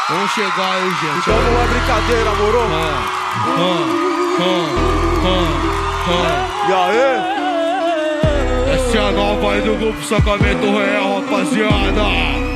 Vamos chegar aí, gente. Então não é brincadeira, moro? E aí? Essa é a nova aí do grupo Sacramento Real, rapaziada.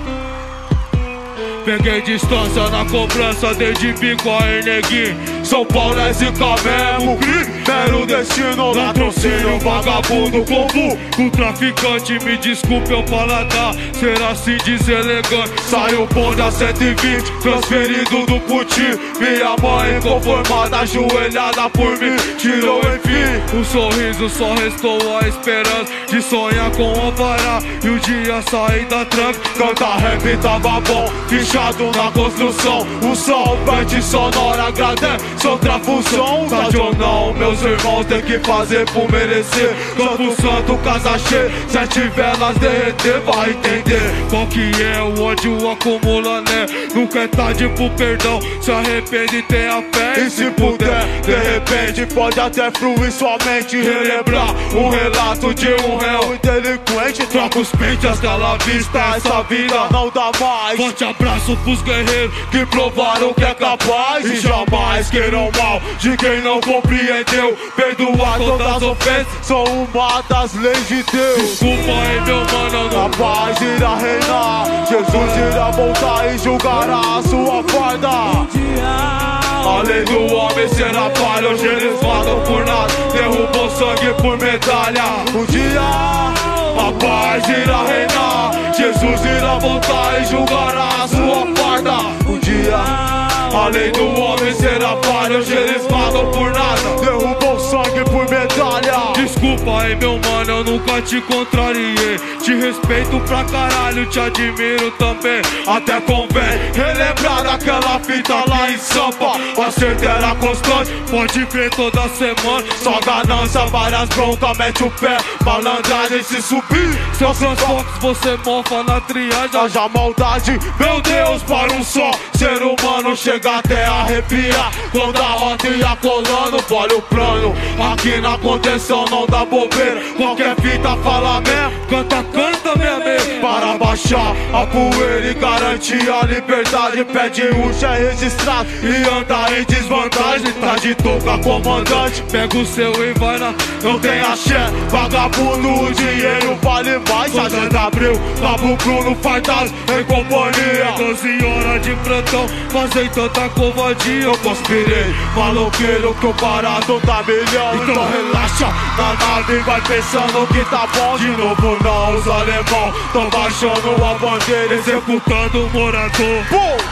Peguei distância na cobrança desde bico aí, neguinho. São Paulo é zica mesmo, mero destino, latrocínio, vagabundo, comum. O traficante, me desculpe o paladar, será assim deselegante. Saiu bonde a 120, transferido do Putin. Minha mãe inconformada, ajoelhada por mim, tirou enfim. Um sorriso, só restou a esperança de sonhar com o Pará e o dia sair da tranca. Canta rap tava bom, fichado na construção. O sol, parte sonora, agradece outra função. Tarde ou não, meus irmãos tem que fazer por merecer. Campo Santo, casa cheia, 7 velas derreter, vai entender qual que é o ódio acumula, né? Nunca é tarde pro perdão, se arrepende e tenha fé. E se puder, de repente pode até fluir sua mente, relembrar um relato de um réu e delinquente. Troca os pentes da vista, essa vida não dá mais. Forte abraço pros guerreiros que provaram que é capaz e jamais queiram mal de quem não compreendeu. Perdoar todas as ofensas são uma das leis de Deus. Desculpa aí, meu mano, a paz irá reinar, Jesus irá voltar e julgará a sua farda. A lei do homem será falha, hoje eles matam por nada, derrubam sangue por medalha. Um dia a paz irá reinar, Jesus irá voltar e julgará a sua farda. Um dia a lei do homem será falha, hoje eles matam por nada, derrubam sangue por medalha. Desculpa aí, meu mano, eu nunca te contrariei. Te respeito pra caralho, te admiro também. Até convém relembrar daquela fita lá em Sampa. O acerto era constante, pode crer toda semana. Só ganância, várias broncas, mete o pé, malandragem se subir. Seus transfoques você mofa na triagem. Haja maldade, meu Deus, para um só ser humano chega até arrepiar. Quando a rota ia colando, olha o plano. Aqui na contenção não dá bobeira, qualquer fita fala mesmo. Canta, minha amiga, para baixar a poeira e garantir a liberdade. Pede um já registrado e anda em desvantagem. Tá de touca, comandante, pega o seu e vai na. Não tem axé, vagabundo, o dinheiro vale mais. Sargento Abreu, Cabo Bruno, fardados em companhia. 12 horas de plantão, fazem tanta covardia. Eu conspirei, maloqueiro que o parado tá milhão. Então relaxa, na nave vai pensando que tá bom. De novo não, os alemão tão baixando a bandeira, executando o morador.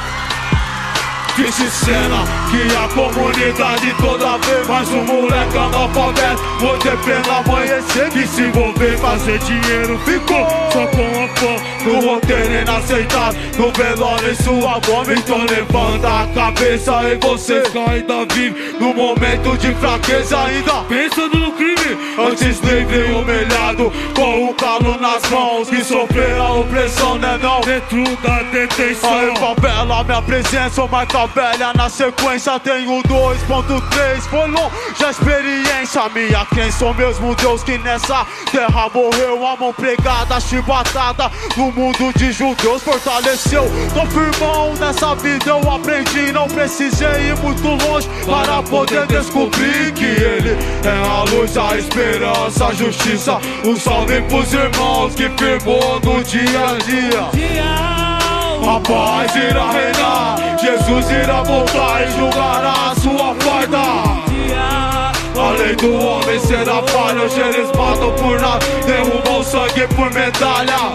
Triste cena que a comunidade toda vê, mas um moleque analfabeto hoje é pleno amanhecer. Que se envolver, fazer dinheiro ficou só com a fome. No roteiro inaceitável, no velório em sua goma. Então levanta a cabeça e você ainda vive no momento de fraqueza, ainda pensando no crime. Antes livre e humilhado, com o calo nas mãos, que sofrer a opressão, né não? Dentro da detenção, aí favela, minha presença, marca velha. Na sequência tenho 2.3, foi longe a experiência. Minha crença, o mesmo Deus que nessa terra morreu. A mão pregada, chibatada, no mundo de judeus fortaleceu. Tô firmão nessa vida, eu aprendi. Não precisei ir muito longe para poder descobrir que Ele é a luz, a esperança, a justiça. Um salve pros irmãos que firmou no dia a dia. A paz irá reinar, Jesus irá voltar e julgará a sua farda. A lei do homem será falha, hoje eles matam por nada, derrubam sangue por medalha.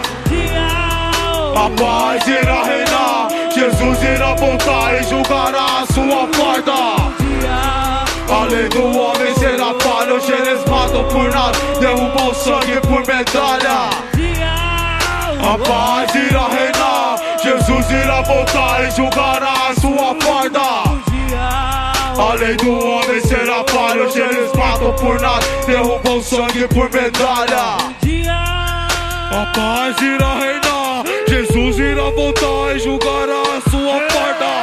A paz irá reinar, Jesus irá voltar e julgará a sua farda. A lei do homem será falha, hoje eles matam por nada, derrubam sangue por medalha. A paz irá reinar, Jesus irá voltar e julgará a sua farda. A lei do homem será falha, hoje eles matam por nada, derrubam sangue por medalha. A paz irá reinar, Jesus irá voltar e julgará a sua farda.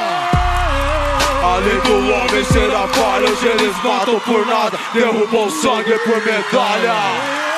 A lei do homem será falha, hoje eles matam por nada, derrubam sangue por medalha.